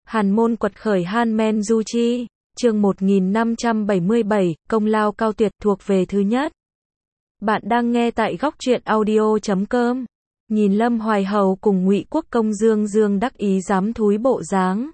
Hàn môn quật khởi Han Men Du Chi, chương 1577, công lao cao tuyệt thuộc về thứ nhất. Bạn đang nghe tại góc truyện audio.com. Nhìn Lâm Hoài Hầu cùng Ngụy Quốc Công dương đắc ý dám thúi bộ dáng.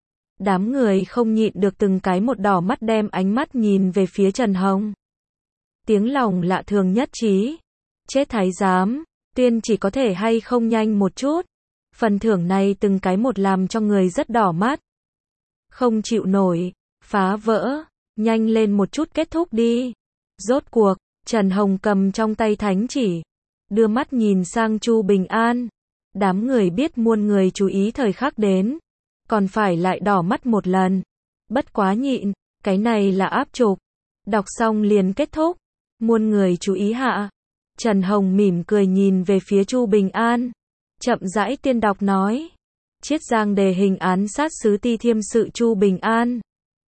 Đám người không nhịn được từng cái một đỏ mắt đem ánh mắt nhìn về phía Trần Hồng. Tiếng lòng lạ thường nhất trí. Chết thái giám, tuyên chỉ có thể hay không nhanh một chút. Phần thưởng này từng cái một làm cho người rất đỏ mắt. Không chịu nổi, phá vỡ, nhanh lên một chút kết thúc đi. Rốt cuộc, Trần Hồng cầm trong tay thánh chỉ, đưa mắt nhìn sang Chu Bình An. Đám người biết muôn người chú ý thời khắc đến, còn phải lại đỏ mắt một lần. Bất quá nhịn, cái này là áp trục. Đọc xong liền kết thúc. Muôn người chú ý hạ. Trần Hồng mỉm cười nhìn về phía Chu Bình An. Chậm rãi tiên đọc nói. Chiết Giang đề hình án sát sứ ti thiêm sự Chu Bình An.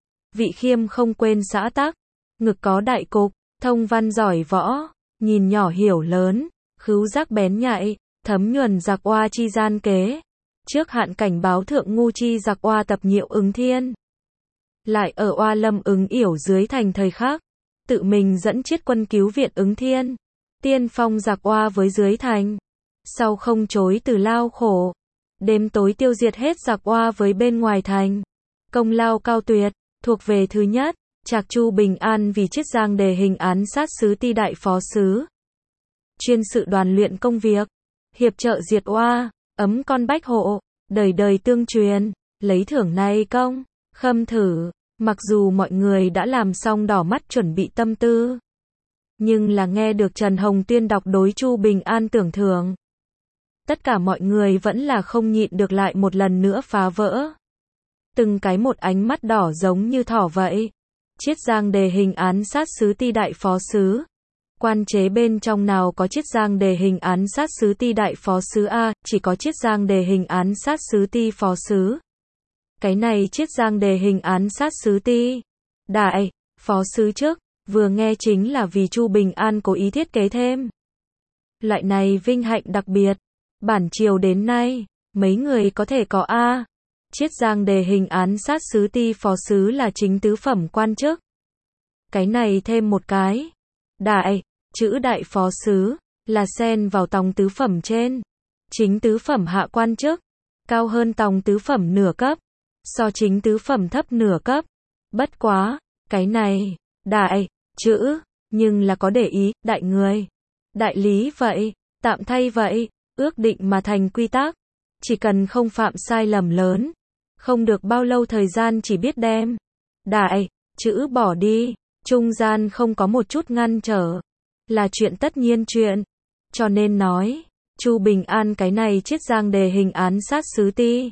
Vị khiêm không quên xã tắc. Ngực có đại cục, thông văn giỏi võ, nhìn nhỏ hiểu lớn, khứu giác bén nhạy, thấm nhuần giặc oa chi gian kế. Trước hạn cảnh báo thượng ngu chi giặc oa tập nhiệu ứng thiên. Lại ở oa lâm ứng yểu dưới thành thời khắc, tự mình dẫn chiết quân cứu viện ứng thiên. Tiên phong giặc oa với dưới thành. Sau không chối từ lao khổ. Đêm tối tiêu diệt hết giặc oa với bên ngoài thành. Công lao cao tuyệt, thuộc về thứ nhất. Trạc Chu Bình An vì Chiết Giang đề hình án sát sứ ti đại phó sứ. Chuyên sự đoàn luyện công việc. Hiệp trợ diệt oa, ấm con bách hộ, đời đời tương truyền. Lấy thưởng này công, khâm thử. Mặc dù mọi người đã làm xong đỏ mắt chuẩn bị tâm tư. Nhưng là nghe được Trần Hồng tuyên đọc đối Chu Bình An tưởng thưởng. Tất cả mọi người vẫn là không nhịn được lại một lần nữa phá vỡ. Từng cái một ánh mắt đỏ giống như thỏ vậy. Chiết Giang đề hình án sát sứ ti đại phó sứ. Quan chế bên trong nào có Chiết Giang đề hình án sát sứ ti đại phó sứ A, chỉ có Chiết Giang đề hình án sát sứ ti phó sứ. Cái này Chiết Giang đề hình án sát sứ ti đại phó sứ trước, vừa nghe chính là vì Chu Bình An cố ý thiết kế thêm. Loại này vinh hạnh đặc biệt, bản triều đến nay, mấy người có thể có A. Chiết Giang đề hình án sát sứ ti phó sứ là chính tứ phẩm quan chức. Cái này thêm một cái. Đại, chữ đại phó sứ, là xen vào tòng tứ phẩm trên. Chính tứ phẩm hạ quan chức, cao hơn tòng tứ phẩm nửa cấp. So chính tứ phẩm thấp nửa cấp. Bất quá, cái này, đại, chữ, nhưng là có để ý, đại người. Đại lý vậy, tạm thay vậy, ước định mà thành quy tắc. Chỉ cần không phạm sai lầm lớn. Không được bao lâu thời gian chỉ biết đem. Đại, chữ bỏ đi. Trung gian không có một chút ngăn trở. Là chuyện tất nhiên chuyện. Cho nên nói, Chu Bình An cái này Chiết Giang đề hình án sát sứ ti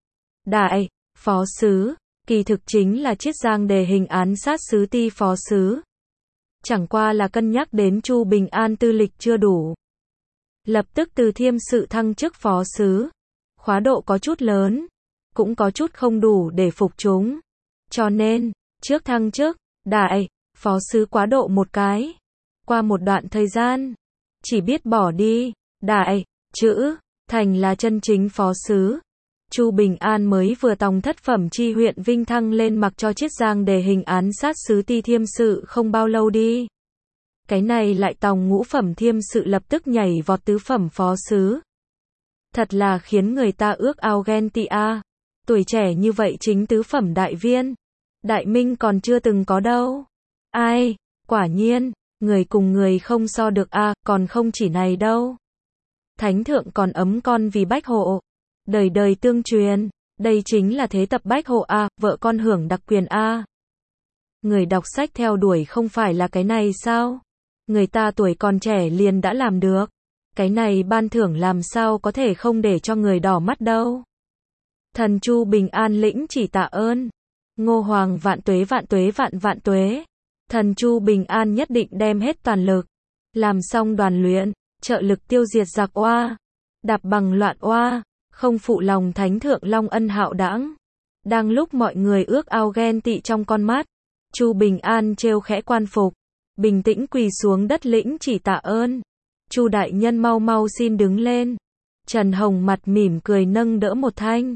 đại phó sứ, kỳ thực chính là Chiết Giang đề hình án sát sứ ti phó sứ. Chẳng qua là cân nhắc đến Chu Bình An tư lịch chưa đủ. Lập tức từ thiêm sự thăng chức phó sứ. Khóa độ có chút lớn, cũng có chút không đủ để phục chúng. Cho nên, trước thăng chức, đại phó sứ quá độ một cái. Qua một đoạn thời gian, chỉ biết bỏ đi, đại chữ, thành là chân chính phó sứ. Chu Bình An mới vừa tòng thất phẩm chi huyện vinh thăng lên mặc cho Chiết Giang đề hình án sát sứ ti thiêm sự không bao lâu đi. Cái này lại tòng ngũ phẩm thiêm sự lập tức nhảy vọt tứ phẩm phó sứ. Thật là khiến người ta ước ao ghen tị a. Tuổi trẻ như vậy chính tứ phẩm đại viên. Đại minh còn chưa từng có đâu. Ai, quả nhiên, người cùng người không so được a, còn không chỉ này đâu. Thánh thượng còn ấm con vì bách hộ. Đời đời tương truyền, đây chính là thế tập bách hộ a, vợ con hưởng đặc quyền a. Người đọc sách theo đuổi không phải là cái này sao? Người ta tuổi còn trẻ liền đã làm được. Cái này ban thưởng làm sao có thể không để cho người đỏ mắt đâu. Thần Chu Bình An lĩnh chỉ tạ ơn. Ngô Hoàng vạn tuế vạn tuế vạn vạn tuế. Thần Chu Bình An nhất định đem hết toàn lực. Làm xong đoàn luyện, trợ lực tiêu diệt giặc oa. Đạp bằng loạn oa. Không phụ lòng thánh thượng long ân hạo đãng. Đang lúc mọi người ước ao ghen tị trong con mắt. Chu Bình An trêu khẽ quan phục. Bình tĩnh quỳ xuống đất lĩnh chỉ tạ ơn. Chu đại nhân mau mau xin đứng lên. Trần Hồng mặt mỉm cười nâng đỡ một thanh.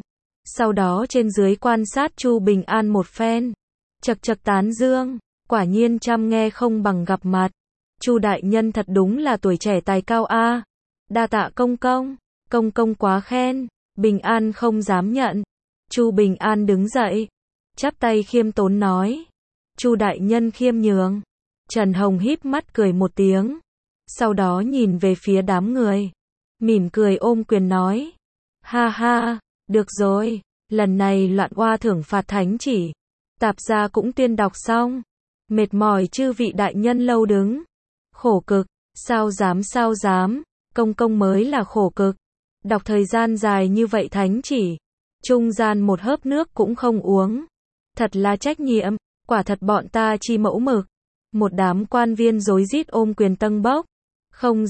Sau đó trên dưới quan sát Chu Bình An một phen. Chật chật tán dương, quả nhiên chăm nghe không bằng gặp mặt. Chu đại nhân thật đúng là tuổi trẻ tài cao a. Đa tạ công công, công công quá khen. Bình An không dám nhận. Chu Bình An đứng dậy, chắp tay khiêm tốn nói. Chu đại nhân khiêm nhường. Trần Hồng híp mắt cười một tiếng, sau đó nhìn về phía đám người, mỉm cười ôm quyền nói. Ha ha, được rồi, lần này loạn oa thưởng phạt thánh chỉ. Tạp gia cũng tuyên đọc xong. Mệt mỏi chư vị đại nhân lâu đứng. Khổ cực, sao dám, công công mới là khổ cực. Đọc thời gian dài như vậy thánh chỉ, trung gian một hớp nước cũng không uống. Thật là trách nhiệm, quả thật bọn ta chi mẫu mực. Một đám quan viên rối rít ôm quyền tâng bốc. Không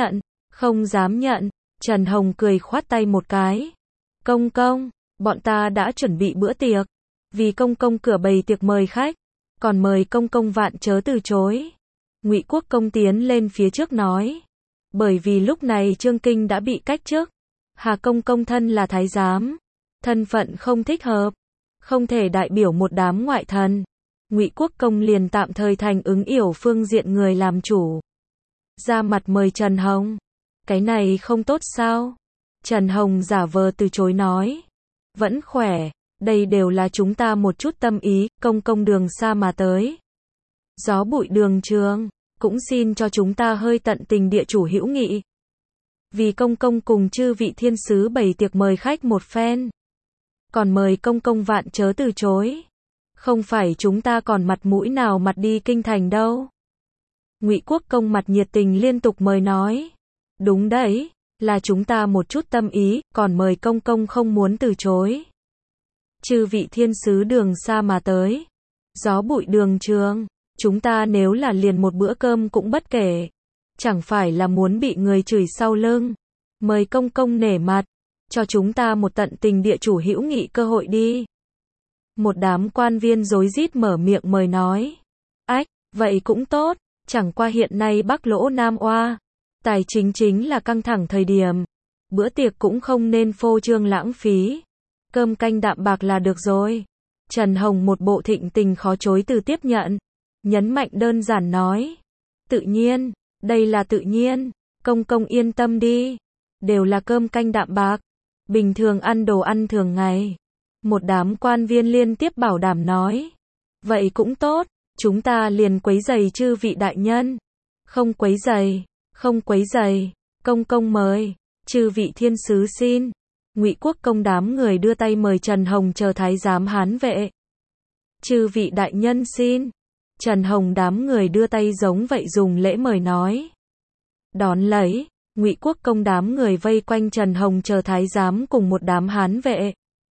dám nhận, Trần Hồng cười khoát tay một cái. Công công, bọn ta đã chuẩn bị bữa tiệc. Vì công công cửa bày tiệc mời khách, còn mời công công vạn chớ từ chối. Ngụy Quốc công tiến lên phía trước nói. Bởi vì lúc này Trương Kinh đã bị cách chức. Hà công công thân là thái giám, thân phận không thích hợp, không thể đại biểu một đám ngoại thần. Ngụy Quốc công liền tạm thời thành ứng yểu phương diện người làm chủ, ra mặt mời Trần Hồng. Cái này không tốt sao? Trần Hồng giả vờ từ chối nói. Vẫn khỏe, đây đều là chúng ta một chút tâm ý, công công đường xa mà tới. Gió bụi đường trường, cũng xin cho chúng ta hơi tận tình địa chủ hữu nghị. Vì công công cùng chư vị thiên sứ bày tiệc mời khách một phen. Còn mời công công vạn chớ từ chối. Không phải chúng ta còn mặt mũi nào mặt đi kinh thành đâu. Ngụy Quốc công mặt nhiệt tình liên tục mời nói. Đúng đấy, là chúng ta một chút tâm ý, còn mời công công không muốn từ chối. Chư vị thiên sứ đường xa mà tới. Gió bụi đường trường, chúng ta nếu là liền một bữa cơm cũng bất kể. Chẳng phải là muốn bị người chửi sau lưng. Mời công công nể mặt, cho chúng ta một tận tình địa chủ hữu nghị cơ hội đi. Một đám quan viên rối rít mở miệng mời nói. Ách, vậy cũng tốt, chẳng qua hiện nay Bắc Lỗ Nam Oa, tài chính chính là căng thẳng thời điểm. Bữa tiệc cũng không nên phô trương lãng phí. Cơm canh đạm bạc là được rồi. Trần Hồng một bộ thịnh tình khó chối từ tiếp nhận. Nhấn mạnh đơn giản nói. Tự nhiên, đây là tự nhiên, công công yên tâm đi. Đều là cơm canh đạm bạc. Bình thường ăn đồ ăn thường ngày. Một đám quan viên liên tiếp bảo đảm nói. Vậy cũng tốt, chúng ta liền quấy giày chư vị đại nhân. Không quấy giày, công công mời, chư vị thiên sứ xin. Ngụy Quốc công đám người đưa tay mời Trần Hồng chờ thái giám hán vệ. Chư vị đại nhân xin. Trần Hồng đám người đưa tay giống vậy dùng lễ mời nói. Đón lấy, Ngụy Quốc công đám người vây quanh Trần Hồng chờ thái giám cùng một đám hán vệ.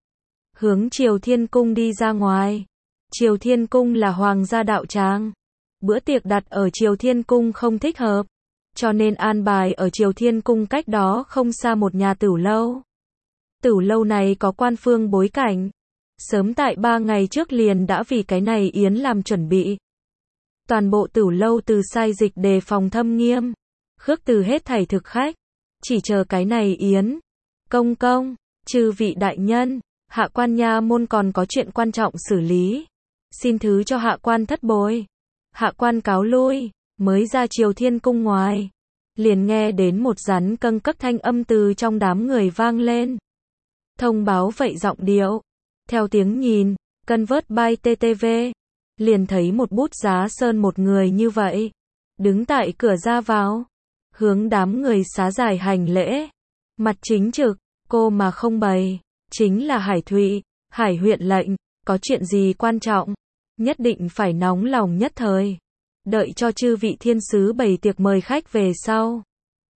Hướng Triều Thiên Cung đi ra ngoài. Triều Thiên Cung là hoàng gia đạo tràng. Bữa tiệc đặt ở Triều Thiên Cung không thích hợp, cho nên an bài ở Triều Thiên Cung cách đó không xa một nhà tửu lâu. Tửu lâu này có quan phương bối cảnh. Sớm tại 3 ngày trước liền đã vì cái này yến làm chuẩn bị. Toàn bộ tửu lâu từ sai dịch đề phòng thâm nghiêm. Khước từ hết thảy thực khách. Chỉ chờ cái này yến. Công công, chư vị đại nhân, hạ quan nha môn còn có chuyện quan trọng xử lý. Xin thứ cho hạ quan thất bối. Hạ quan cáo lui, mới ra Triều Thiên Cung ngoài. Liền nghe đến một rắn câng cấc thanh âm từ trong đám người vang lên. Thông báo vậy giọng điệu. Theo tiếng nhìn, Convert by TTV. Liền thấy một bút giá sơn một người như vậy. Đứng tại cửa ra vào. Hướng đám người xá dài hành lễ. Mặt chính trực, cô mà không bày. Chính là Hải Thụy, Hải huyện lệnh. Có chuyện gì quan trọng? Nhất định phải nóng lòng nhất thời. Đợi cho chư vị thiên sứ bày tiệc mời khách về sau.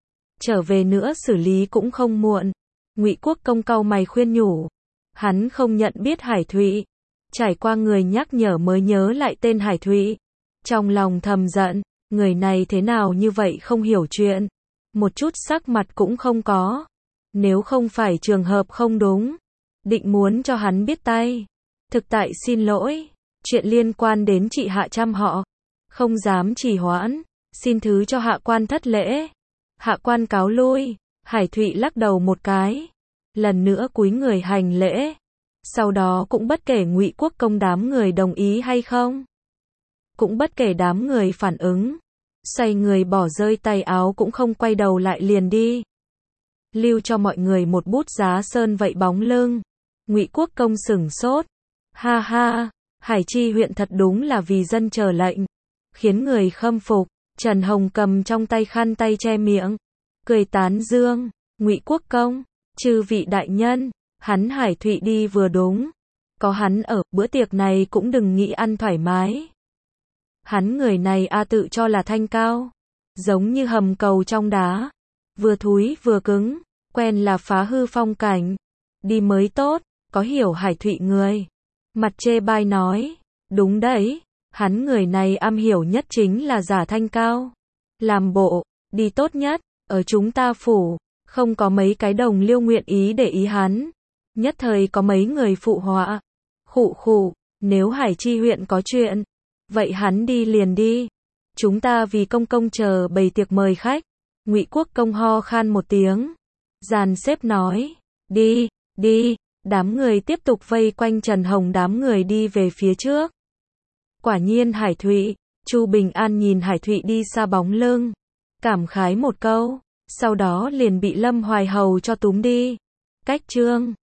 Trở về nữa xử lý cũng không muộn. Ngụy Quốc công cau mày khuyên nhủ. Hắn không nhận biết Hải Thụy. Trải qua người nhắc nhở mới nhớ lại tên Hải Thụy. Trong lòng thầm giận, người này thế nào như vậy không hiểu chuyện. Một chút sắc mặt cũng không có. Nếu không phải trường hợp không đúng, định muốn cho hắn biết tay. Thực tại xin lỗi, chuyện liên quan đến chị hạ trăm họ. Không dám trì hoãn, xin thứ cho hạ quan thất lễ. Hạ quan cáo lui. Hải Thụy lắc đầu một cái. Lần nữa cúi người hành lễ. Sau đó cũng bất kể Ngụy Quốc Công đám người đồng ý hay không, cũng bất kể đám người phản ứng, xoay người bỏ rơi tay áo cũng không quay đầu lại liền đi. Lưu cho mọi người một bút giá sơn vậy bóng lưng. Ngụy Quốc Công sửng sốt. Ha ha, Hải Chi huyện thật đúng là vì dân chờ lệnh, khiến người khâm phục. Trần Hồng cầm trong tay khăn tay che miệng, cười tán dương. Ngụy Quốc Công, chư vị đại nhân, hắn Hải Thụy đi vừa đúng. Có hắn ở, bữa tiệc này cũng đừng nghĩ ăn thoải mái. Hắn người này tự cho là thanh cao, giống như hầm cầu trong đá, vừa thúi vừa cứng, quen là phá hư phong cảnh, đi mới tốt. Có hiểu Hải Thụy người mặt chê bai nói, đúng đấy, hắn người này am hiểu nhất chính là giả thanh cao, làm bộ đi tốt nhất. Ở chúng ta phủ không có mấy cái đồng liêu nguyện ý để ý hắn, nhất thời có mấy người phụ họa. Khụ khụ, nếu Hải Chi huyện có chuyện, vậy hắn đi liền đi, chúng ta vì công công chờ bày tiệc mời khách. Ngụy Quốc Công ho khan một tiếng, dàn xếp nói, đi, đi. Đám người tiếp tục vây quanh Trần Hồng, đám người đi về phía trước. Quả nhiên Hải Thụy. Chu Bình An nhìn Hải Thụy đi xa bóng lưng, cảm khái một câu, sau đó liền bị Lâm Hoài Hầu cho túm đi. Cách chương